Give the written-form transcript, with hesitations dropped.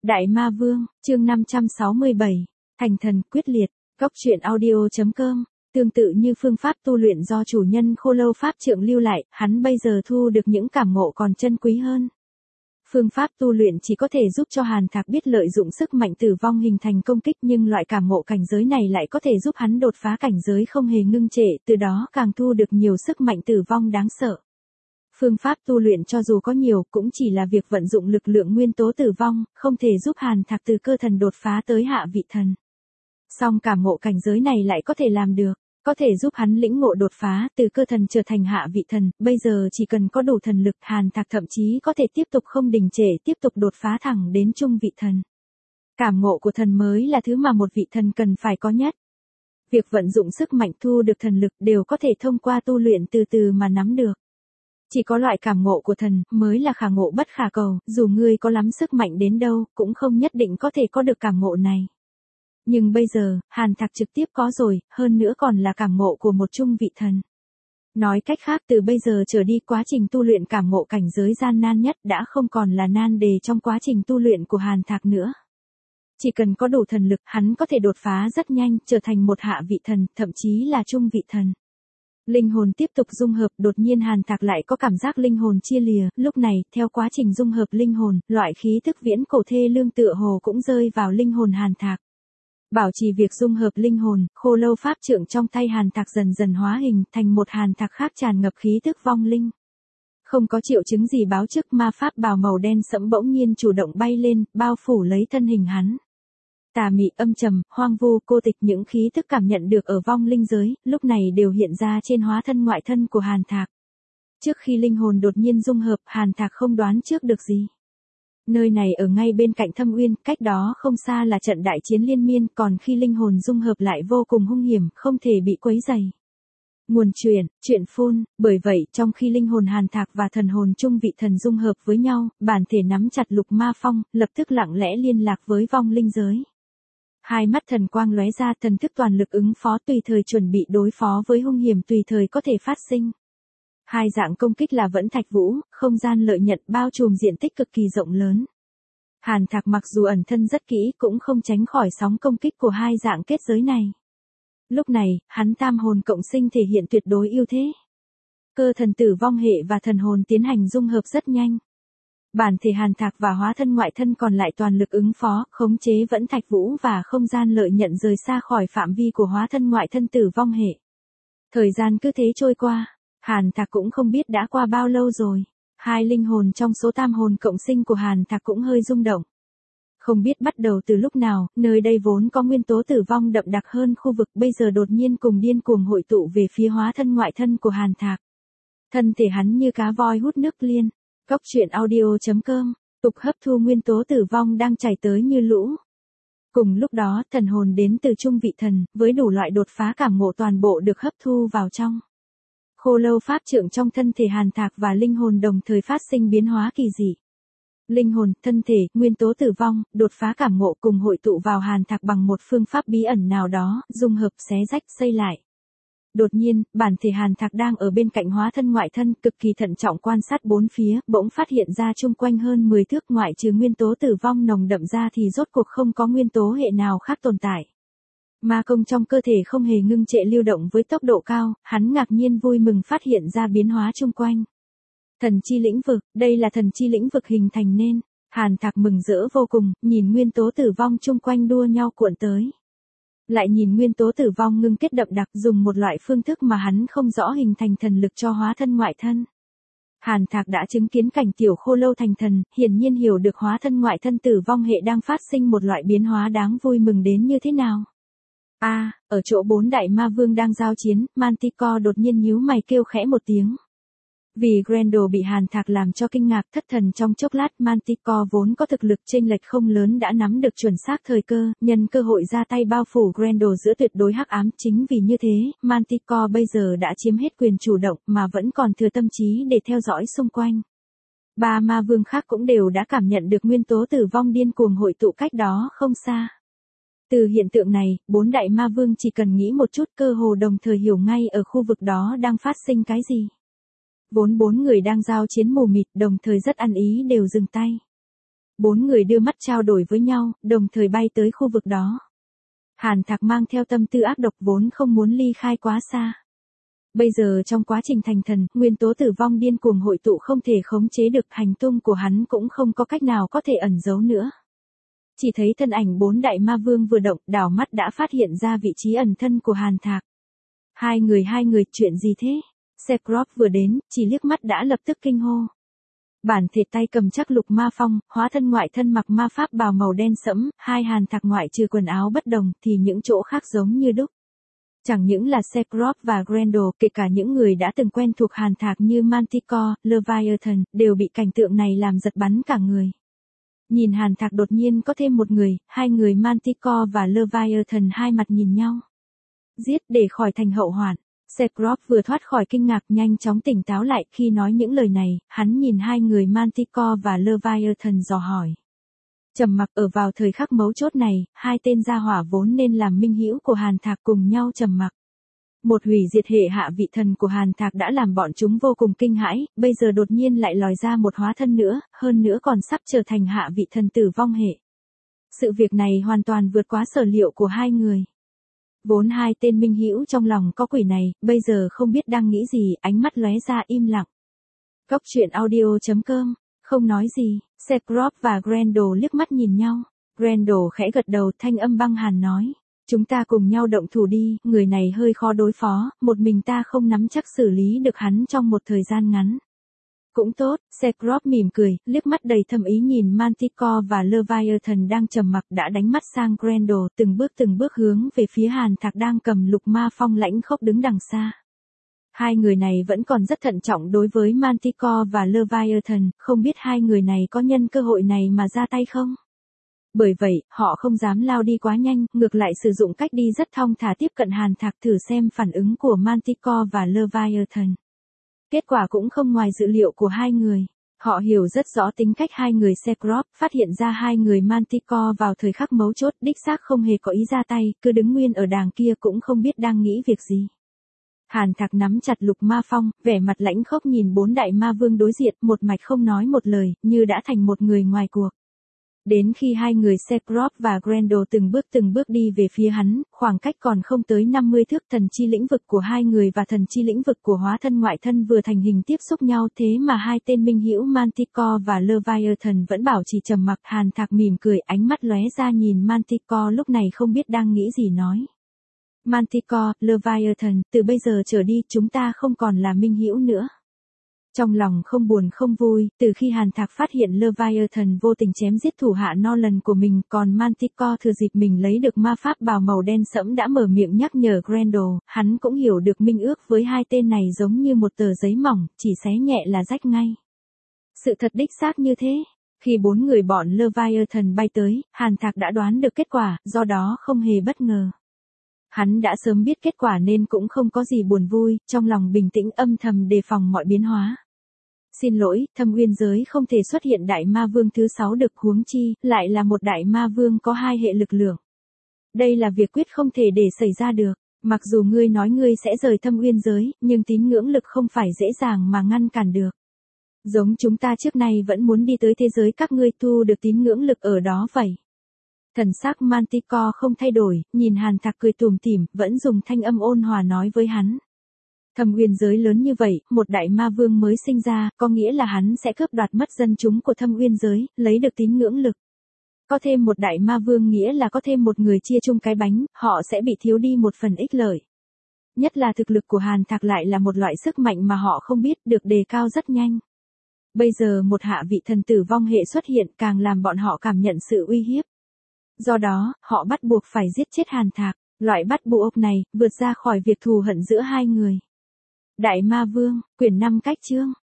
Đại Ma Vương, chương 567, thành thần quyết liệt, góc truyện audio.com. Tương tự như phương pháp tu luyện do chủ nhân Khô Lâu Pháp Trượng lưu lại, hắn bây giờ thu được những cảm ngộ còn chân quý hơn. Phương pháp tu luyện chỉ có thể giúp cho Hàn Thạc biết lợi dụng sức mạnh tử vong hình thành công kích, nhưng loại cảm ngộ cảnh giới này lại có thể giúp hắn đột phá cảnh giới không hề ngưng trệ, từ đó càng thu được nhiều sức mạnh tử vong đáng sợ. Phương pháp tu luyện cho dù có nhiều cũng chỉ là việc vận dụng lực lượng nguyên tố tử vong, không thể giúp Hàn Thạc từ cơ thần đột phá tới hạ vị thần. Song cảm ngộ cảnh giới này lại có thể làm được, có thể giúp hắn lĩnh ngộ đột phá từ cơ thần trở thành hạ vị thần, bây giờ chỉ cần có đủ thần lực, Hàn Thạc thậm chí có thể tiếp tục không đình trệ, tiếp tục đột phá thẳng đến trung vị thần. Cảm ngộ của thần mới là thứ mà một vị thần cần phải có nhất. Việc vận dụng sức mạnh thu được thần lực đều có thể thông qua tu luyện từ từ mà nắm được. Chỉ có loại cảm ngộ của thần mới là khả ngộ bất khả cầu, dù ngươi có lắm sức mạnh đến đâu, cũng không nhất định có thể có được cảm ngộ này. Nhưng bây giờ, Hàn Thạc trực tiếp có rồi, hơn nữa còn là cảm ngộ của một trung vị thần. Nói cách khác, từ bây giờ trở đi, quá trình tu luyện cảm ngộ cảnh giới gian nan nhất đã không còn là nan đề trong quá trình tu luyện của Hàn Thạc nữa. Chỉ cần có đủ thần lực, hắn có thể đột phá rất nhanh, trở thành một hạ vị thần, thậm chí là trung vị thần. Linh hồn tiếp tục dung hợp, đột nhiên Hàn Thạc lại có cảm giác linh hồn chia lìa, lúc này, theo quá trình dung hợp linh hồn, loại khí thức viễn cổ thê lương tựa hồ cũng rơi vào linh hồn Hàn Thạc. Bảo trì việc dung hợp linh hồn, Khô Lâu Pháp Trượng trong tay Hàn Thạc dần dần hóa hình thành một Hàn Thạc khác tràn ngập khí thức vong linh. Không có triệu chứng gì báo trước, ma pháp bào màu đen sẫm bỗng nhiên chủ động bay lên, bao phủ lấy thân hình hắn. Tà mị, âm trầm, hoang vu, cô tịch, những khí thức cảm nhận được ở vong linh giới, lúc này đều hiện ra trên hóa thân ngoại thân của Hàn Thạc. Trước khi linh hồn đột nhiên dung hợp, Hàn Thạc không đoán trước được gì. Nơi này ở ngay bên cạnh Thâm Uyên, cách đó không xa là trận đại chiến liên miên, còn khi linh hồn dung hợp lại vô cùng hung hiểm, không thể bị quấy rầy. Nguồn truyện phun, bởi vậy trong khi linh hồn Hàn Thạc và thần hồn trung vị thần dung hợp với nhau, bản thể nắm chặt lục ma phong, lập tức lặng lẽ liên lạc với vong linh giới. Hai mắt thần quang lóe ra, thần thức toàn lực ứng phó, tùy thời chuẩn bị đối phó với hung hiểm tùy thời có thể phát sinh. Hai dạng công kích là vẫn thạch vũ, không gian lợi nhận, bao trùm diện tích cực kỳ rộng lớn. Hàn Thạc mặc dù ẩn thân rất kỹ cũng không tránh khỏi sóng công kích của hai dạng kết giới này. Lúc này, hắn tam hồn cộng sinh thể hiện tuyệt đối ưu thế. Cơ thần tử vong hệ và thần hồn tiến hành dung hợp rất nhanh. Bản thể Hàn Thạc và hóa thân ngoại thân còn lại toàn lực ứng phó, khống chế vẫn thạch vũ và không gian lợi nhận rời xa khỏi phạm vi của hóa thân ngoại thân tử vong hệ. Thời gian cứ thế trôi qua, Hàn Thạc cũng không biết đã qua bao lâu rồi. Hai linh hồn trong số tam hồn cộng sinh của Hàn Thạc cũng hơi rung động. Không biết bắt đầu từ lúc nào, nơi đây vốn có nguyên tố tử vong đậm đặc hơn khu vực, bây giờ đột nhiên cùng điên cuồng hội tụ về phía hóa thân ngoại thân của Hàn Thạc. Thân thể hắn như cá voi hút nước liên. Góc truyện audio.com, tục hấp thu nguyên tố tử vong đang chảy tới như lũ. Cùng lúc đó, thần hồn đến từ trung vị thần, với đủ loại đột phá cảm ngộ toàn bộ được hấp thu vào trong. Khô Lâu Pháp Trượng trong thân thể Hàn Thạc và linh hồn đồng thời phát sinh biến hóa kỳ dị. Linh hồn, thân thể, nguyên tố tử vong, đột phá cảm ngộ cùng hội tụ vào Hàn Thạc bằng một phương pháp bí ẩn nào đó, dung hợp, xé rách, xây lại. Đột nhiên, bản thể Hàn Thạc đang ở bên cạnh hóa thân ngoại thân, cực kỳ thận trọng quan sát bốn phía, bỗng phát hiện ra chung quanh hơn 10 thước ngoại trừ nguyên tố tử vong nồng đậm ra thì rốt cuộc không có nguyên tố hệ nào khác tồn tại. Ma công trong cơ thể không hề ngưng trệ lưu động với tốc độ cao, hắn ngạc nhiên vui mừng phát hiện ra biến hóa chung quanh. Thần chi lĩnh vực, đây là thần chi lĩnh vực hình thành nên. Hàn Thạc mừng rỡ vô cùng, nhìn nguyên tố tử vong chung quanh đua nhau cuộn tới. Lại nhìn nguyên tố tử vong ngưng kết đậm đặc, dùng một loại phương thức mà hắn không rõ hình thành thần lực cho hóa thân ngoại thân. Hàn Thạc đã chứng kiến cảnh tiểu khô lâu thành thần, hiển nhiên hiểu được hóa thân ngoại thân tử vong hệ đang phát sinh một loại biến hóa đáng vui mừng đến như thế nào. Ở chỗ bốn đại ma vương đang giao chiến, Manticore đột nhiên nhíu mày kêu khẽ một tiếng. Vì Grendel bị Hàn Thạc làm cho kinh ngạc thất thần trong chốc lát, Manticore vốn có thực lực chênh lệch không lớn đã nắm được chuẩn xác thời cơ, nhân cơ hội ra tay bao phủ Grendel giữa tuyệt đối hắc ám. Chính vì như thế, Manticore bây giờ đã chiếm hết quyền chủ động mà vẫn còn thừa tâm trí để theo dõi xung quanh. Ba ma vương khác cũng đều đã cảm nhận được nguyên tố tử vong điên cuồng hội tụ cách đó không xa. Từ hiện tượng này, bốn đại ma vương chỉ cần nghĩ một chút cơ hồ đồng thời hiểu ngay ở khu vực đó đang phát sinh cái gì. Vốn bốn người đang giao chiến mù mịt đồng thời rất ăn ý đều dừng tay. 4 người đưa mắt trao đổi với nhau, đồng thời bay tới khu vực đó. Hàn Thạc mang theo tâm tư ác độc vốn không muốn ly khai quá xa. Bây giờ trong quá trình thành thần, nguyên tố tử vong điên cuồng hội tụ không thể khống chế được, hành tung của hắn cũng không có cách nào có thể ẩn giấu nữa. Chỉ thấy thân ảnh 4 đại ma vương vừa động, đảo mắt đã phát hiện ra vị trí ẩn thân của Hàn Thạc. Hai người, chuyện gì thế? Sephiroth vừa đến, chỉ liếc mắt đã lập tức kinh hô. Bản thể tay cầm chắc lục ma phong, hóa thân ngoại thân mặc ma pháp bào màu đen sẫm, hai Hàn Thạc ngoại trừ quần áo bất đồng thì những chỗ khác giống như đúc. Chẳng những là Sephiroth và Grendel, kể cả những người đã từng quen thuộc Hàn Thạc như Manticore, Leviathan, đều bị cảnh tượng này làm giật bắn cả người. Nhìn Hàn Thạc đột nhiên có thêm một người, hai người Manticore và Leviathan hai mặt nhìn nhau. Giết để khỏi thành hậu hoạn. Sephiroth vừa thoát khỏi kinh ngạc nhanh chóng tỉnh táo lại, khi nói những lời này, hắn nhìn hai người Manticore và Leviathan dò hỏi. Trầm mặc. Ở vào thời khắc mấu chốt này, hai tên gia hỏa vốn nên làm minh hữu của Hàn Thạc cùng nhau trầm mặc. Một hủy diệt hệ hạ vị thần của Hàn Thạc đã làm bọn chúng vô cùng kinh hãi, bây giờ đột nhiên lại lòi ra một hóa thân nữa, hơn nữa còn sắp trở thành hạ vị thần tử vong hệ. Sự việc này hoàn toàn vượt quá sở liệu của hai người. Vốn hai tên minh hữu trong lòng có quỷ này, bây giờ không biết đang nghĩ gì, ánh mắt lóe ra im lặng. Góc truyện audio.com, không nói gì, Sephiroth và Grendel liếc mắt nhìn nhau. Grendel khẽ gật đầu, thanh âm băng hàn nói. Chúng ta cùng nhau động thủ đi, người này hơi khó đối phó, một mình ta không nắm chắc xử lý được hắn trong một thời gian ngắn. Cũng tốt, Sephiroth mỉm cười, liếc mắt đầy thâm ý nhìn Manticore và Leviathan đang trầm mặc, đã đánh mắt sang Grendel, từng bước hướng về phía Hàn Thạc đang cầm lục ma phong lãnh khốc đứng đằng xa. Hai người này vẫn còn rất thận trọng đối với Manticore và Leviathan, không biết hai người này có nhân cơ hội này mà ra tay không? Bởi vậy, họ không dám lao đi quá nhanh, ngược lại sử dụng cách đi rất thong thả tiếp cận Hàn Thạc thử xem phản ứng của Manticore và Leviathan. Kết quả cũng không ngoài dự liệu của hai người. Họ hiểu rất rõ tính cách hai người Sephiroth, phát hiện ra hai người Manticore vào thời khắc mấu chốt đích xác không hề có ý ra tay, cứ đứng nguyên ở đàng kia cũng không biết đang nghĩ việc gì. Hàn Thạc nắm chặt lục ma phong, vẻ mặt lãnh khốc nhìn 4 đại ma vương đối diện, một mạch không nói một lời, như đã thành một người ngoài cuộc. Đến khi hai người Sephiroth và Grendel từng bước đi về phía hắn, khoảng cách còn không tới 50 thước, thần chi lĩnh vực của hai người và thần chi lĩnh vực của hóa thân ngoại thân vừa thành hình tiếp xúc nhau, thế mà hai tên minh hữu Manticore và Leviathan vẫn bảo trì trầm mặc. Hàn Thạc mỉm cười, ánh mắt lóe ra nhìn Manticore lúc này không biết đang nghĩ gì nói. Manticore, Leviathan, từ bây giờ trở đi chúng ta không còn là minh hữu nữa. Trong lòng không buồn không vui, từ khi Hàn Thạc phát hiện Leviathan vô tình chém giết thủ hạ Nolan của mình, còn Manticore thừa dịp mình lấy được ma pháp bào màu đen sẫm đã mở miệng nhắc nhở Grendel, hắn cũng hiểu được minh ước với hai tên này giống như một tờ giấy mỏng, chỉ xé nhẹ là rách ngay. Sự thật đích xác như thế. Khi 4 người bọn Leviathan bay tới, Hàn Thạc đã đoán được kết quả, do đó không hề bất ngờ. Hắn đã sớm biết kết quả nên cũng không có gì buồn vui, trong lòng bình tĩnh âm thầm đề phòng mọi biến hóa. Xin lỗi, Thâm Uyên giới không thể xuất hiện đại ma vương thứ 6 được, huống chi, lại là một đại ma vương có hai hệ lực lượng. Đây là việc quyết không thể để xảy ra được, mặc dù ngươi nói ngươi sẽ rời Thâm Uyên giới, nhưng tín ngưỡng lực không phải dễ dàng mà ngăn cản được. Giống chúng ta trước nay vẫn muốn đi tới thế giới các ngươi thu được tín ngưỡng lực ở đó vậy. Thần sắc Manticore không thay đổi, nhìn Hàn Thạc cười tủm tỉm, vẫn dùng thanh âm ôn hòa nói với hắn. Thâm Uyên giới lớn như vậy, một đại ma vương mới sinh ra, có nghĩa là hắn sẽ cướp đoạt mất dân chúng của Thâm Uyên giới, lấy được tín ngưỡng lực. Có thêm một đại ma vương nghĩa là có thêm một người chia chung cái bánh, họ sẽ bị thiếu đi một phần ích lợi. Nhất là thực lực của Hàn Thạc lại là một loại sức mạnh mà họ không biết, được đề cao rất nhanh. Bây giờ một hạ vị thần tử vong hệ xuất hiện càng làm bọn họ cảm nhận sự uy hiếp. Do đó, họ bắt buộc phải giết chết Hàn Thạc, loại bắt buộc này, vượt ra khỏi việc thù hận giữa hai người. Đại Ma Vương, quyển 5 cách chương.